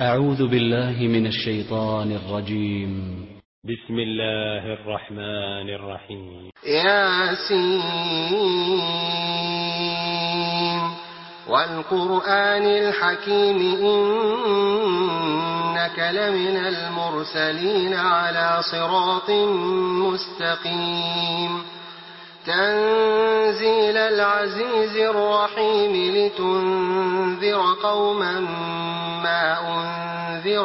أعوذ بالله من الشيطان الرجيم. بسم الله الرحمن الرحيم. ياسين والقرآن الحكيم إنك لمن المرسلين على صراط مستقيم تنزيل العزيز الرحيم لتنذر قوما ما أنذر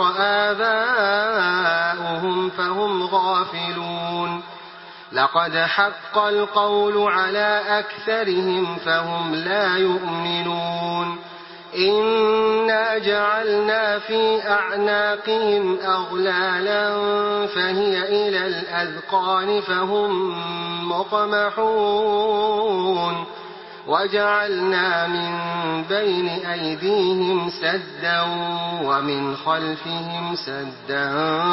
آباؤهم فهم غافلون لقد حق القول على أكثرهم فهم لا يؤمنون إنا جعلنا في أعناقهم أغلالا فهي إلى الأذقان فهم مقمحون وجعلنا من بين أيديهم سدا ومن خلفهم سدا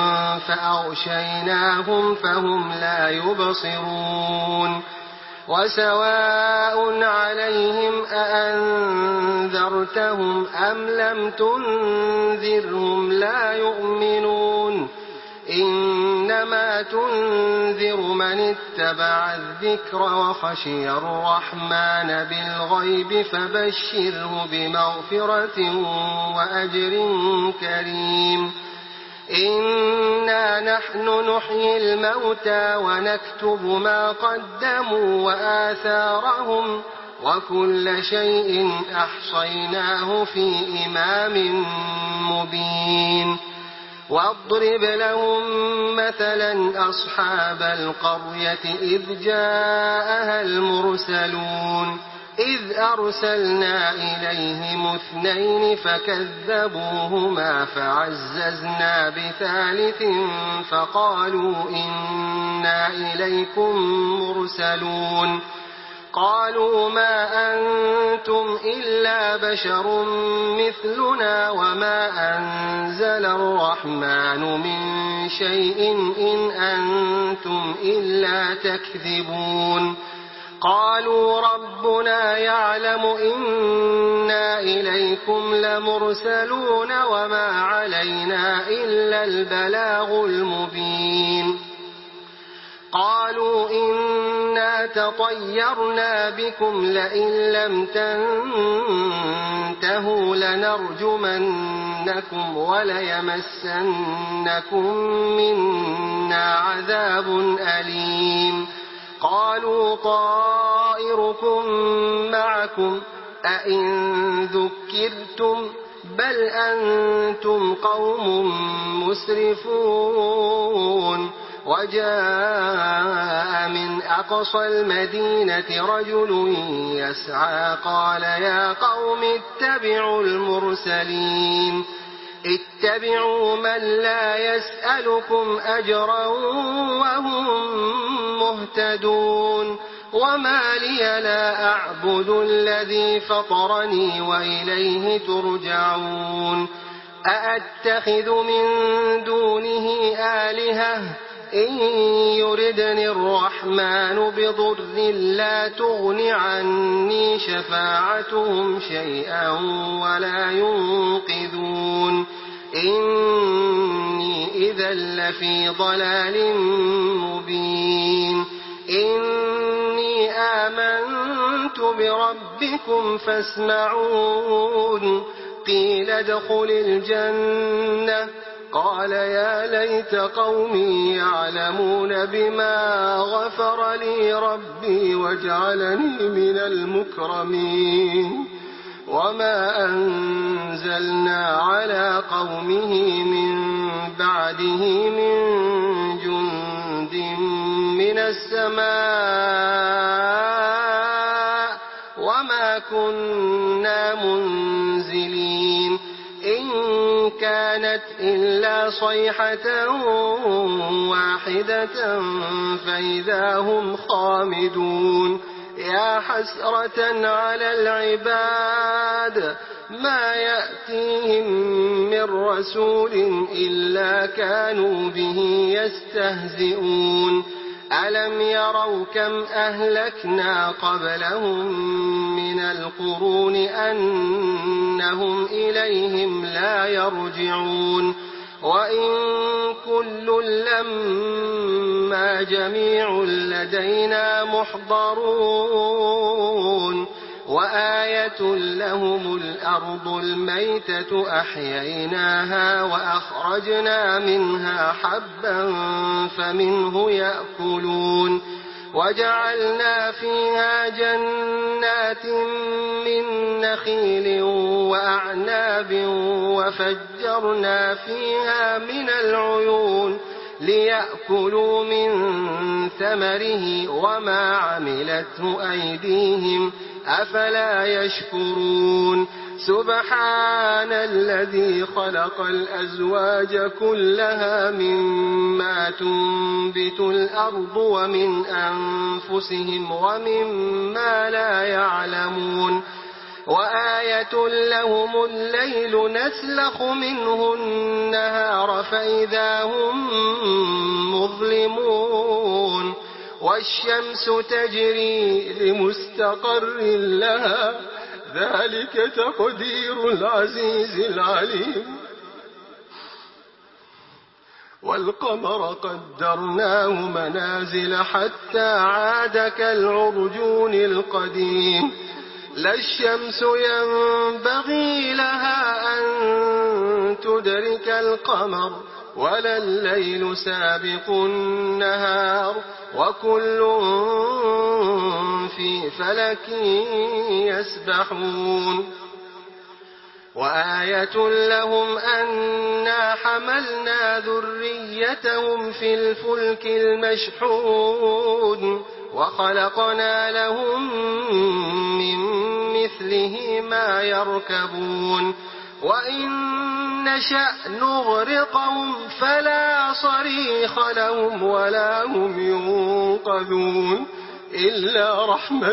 فأغشيناهم فهم لا يبصرون وسواء عليهم أأنذرتهم أم لم تنذرهم لا يؤمنون إنما تنذر من اتبع الذكر وخشي الرحمن بالغيب فبشره بمغفرة وأجر كريم إنا نحن نحيي الموتى ونكتب ما قدموا وآثارهم وكل شيء أحصيناه في إمام مبين واضرب لهم مثلا أصحاب القرية إذ جاءها المرسلون إذ أرسلنا إليهم 2 فكذبوهما فعززنا بثالث فقالوا إنا إليكم مرسلون قالوا ما أنتم إلا بشر مثلنا وما أنزل الرحمن من شيء إن أنتم إلا تكذبون قالوا ربنا يعلم إنا إليكم لمرسلون وما علينا إلا البلاغ المبين قالوا إنا تطيرنا بكم لئن لم تنتهوا لنرجمنكم وليمسنكم منا عذاب أليم قالوا طائركم معكم أئن ذكرتم بل أنتم قوم مسرفون وجاء من أقصى المدينة رجل يسعى قال يا قوم اتبعوا المرسلين اتبعوا من لا يسألكم أجرا وهم مهتدون وما لي لا أعبد الذي فطرني وإليه ترجعون أأتخذ من دونه آلهة إن يردني الرحمن بضر لا تغن عني شفاعتهم شيئا ولا ينقذون إني إذا لفي ضلال مبين إني آمنت بربكم فاسمعون قيل ادخل الجنة قال يا ليت قومي يعلمون بما غفر لي ربي وجعلني من المكرمين وما أنزلنا على قومه من بعده من جند من السماء وما كنا منزلين إن كانت إلا صيحة واحدة فإذا هم خامدون يا حسرة على العباد ما يأتيهم من رسول إلا كانوا به يستهزئون ألم يروا كم أهلكنا قبلهم من القرون أنهم إليهم لا يرجعون وإن كل لما جميع لدينا محضرون وآية لهم الأرض الميتة أحييناها وأخرجنا منها حبا فمنه يأكلون وجعلنا فيها جنات من نخيل وأعناب وفجرنا فيها من العيون ليأكلوا من ثمره وما عملته أيديهم أفلا يشكرون سبحان الذي خلق الأزواج كلها مما تنبت الأرض ومن أنفسهم ومما لا يعلمون وآية لهم الليل نسلخ منه النهار فإذا هم مظلمون والشمس تجري لمستقر لها ذلك تقدير العزيز العليم والقمر قدرناه منازل حتى عاد كالعرجون القديم لا الشمس ينبغي لها أن تدرك القمر ولا الليل سابق النهار وكل في فلك يسبحون وآية لهم أنا حملنا ذريتهم في الفلك المشحون وخلقنا لهم من مثله ما يركبون وإن نشأ نغرقهم فلا صريخ لهم ولا هم ينقذون إلا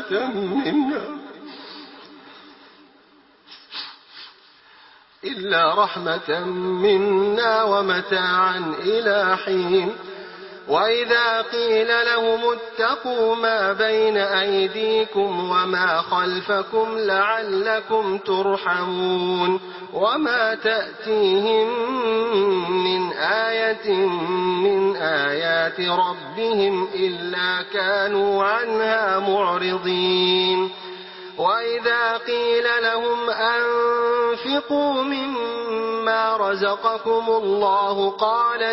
رحمة منا ومتاعا إلى حين وإذا قيل لهم اتقوا ما بين أيديكم وما خلفكم لعلكم ترحمون وما تأتيهم من آية من آيات ربهم إلا كانوا عنها معرضين وإذا قيل لهم أنفقوا مما رزقكم الله قال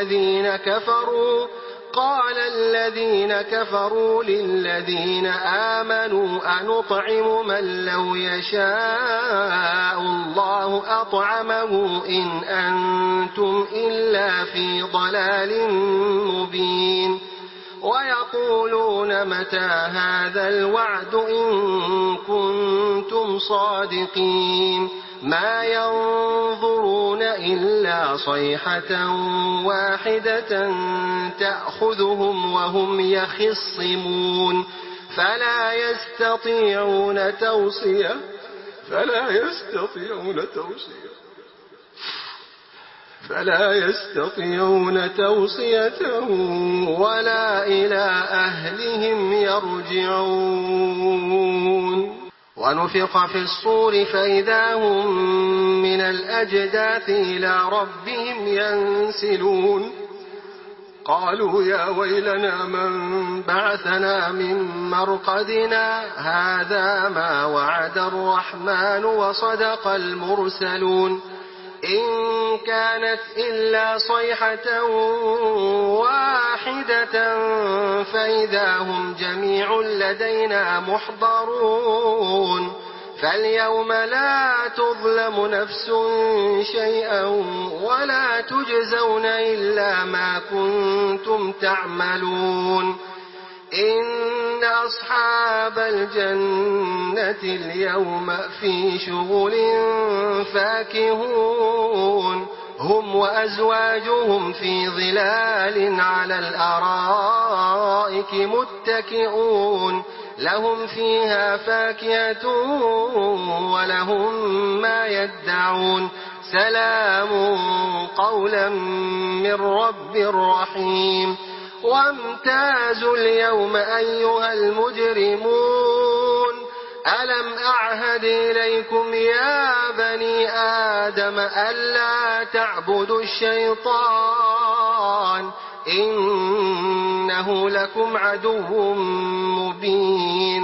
الذين كفروا للذين آمنوا أنطعم من لو يشاء الله أطعمه إن أنتم إلا في ضلال مبين ويقولون متى هذا الوعد إن كنتم صادقين ما ينظرون إلا صيحة واحدة تأخذهم وهم يخصمون فلا يستطيعون توصية ولا إلى أهلهم يرجعون ونفخ في الصور فإذا هم من الأجداث إلى ربهم ينسلون قالوا يا ويلنا من بعثنا من مرقدنا هذا ما وعد الرحمن وصدق المرسلون إن كانت إلا صيحة واحدة فإذا هم جميع لدينا محضرون فاليوم لا تظلم نفس شيئا ولا تجزون إلا ما كنتم تعملون إن أصحاب الجنة اليوم في شغل فاكهون هم وأزواجهم في ظلال على الأرائك متكئون لهم فيها فاكهة ولهم ما يدعون سلام قولا من رب رحيم وامتازوا اليوم أيها المجرمون ألم أعهد إليكم يا بني آدم ألا تعبدوا الشيطان إنه لكم عدو مبين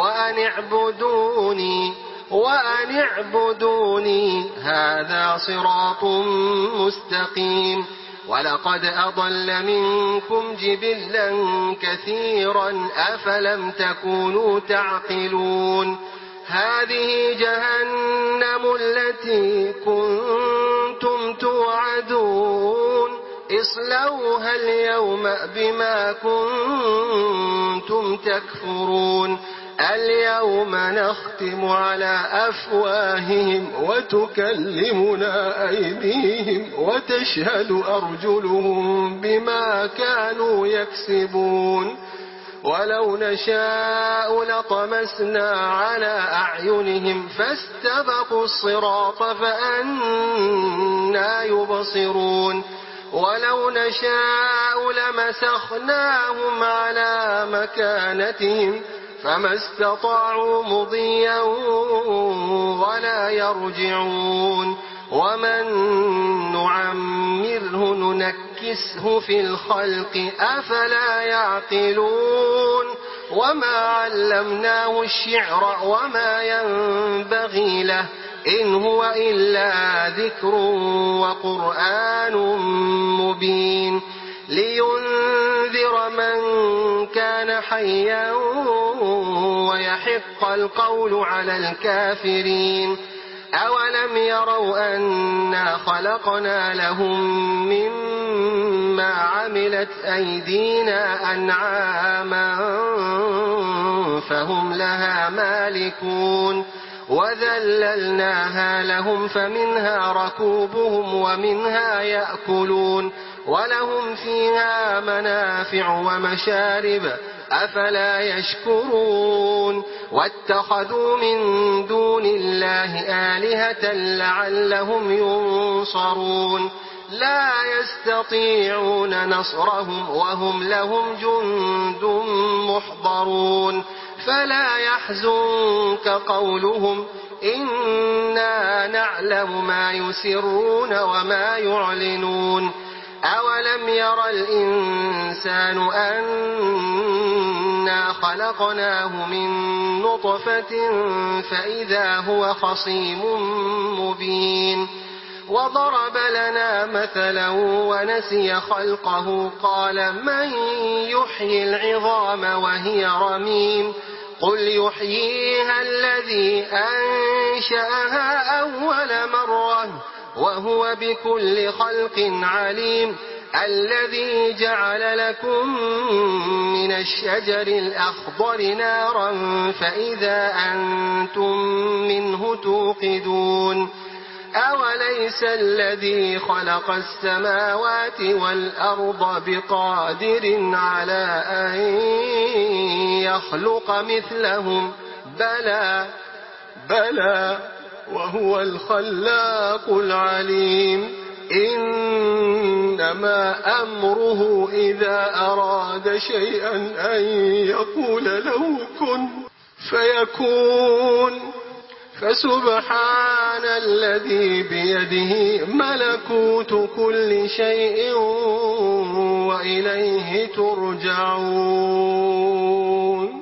وأن اعبدوني هذا صراط مستقيم ولقد أضل منكم جبلا كثيرا أفلم تكونوا تعقلون هذه جهنم التي كنتم توعدون اصلوها اليوم بما كنتم تكفرون اليوم نختم على أفواههم وتكلمنا أيديهم وتشهد أرجلهم بما كانوا يكسبون ولو نشاء لطمسنا على أعينهم فاستبقوا الصراط فأنى يبصرون ولو نشاء لمسخناهم على مكانتهم فما استطاعوا مضيا ولا يرجعون ومن نعمره ننكسه في الخلق أفلا يعقلون وما علمناه الشعر وما ينبغي له إن هو إلا ذكر وقرآن مبين لينذر من كان حيا ويحق القول على الكافرين أولم يروا أنا خلقنا لهم مما عملت أيدينا أنعاما فهم لها مالكون وذللناها لهم فمنها ركوبهم ومنها يأكلون ولهم فيها منافع ومشارب أفلا يشكرون واتخذوا من دون الله آلهة لعلهم ينصرون لا يستطيعون نصرهم وهم لهم جند محضرون فلا يحزنك قولهم إنا نعلم ما يسرون وما يعلنون أولم ير الإنسان أنا خلقناه من نطفة فإذا هو خصيم مبين وضرب لنا مثلا ونسي خلقه قال من يحيي العظام وهي رميم قل يحييها الذي أنشأها أول مرة وهو بكل خلق عليم الذي جعل لكم من الشجر الأخضر نارا فإذا أنتم منه توقدون أوليس الذي خلق السماوات والأرض بقادر على أن يخلق مثلهم بلى وهو الخلاق العليم إنما أمره إذا أراد شيئا أن يقول له كن فيكون فسبحان الذي بيده ملكوت كل شيء وإليه ترجعون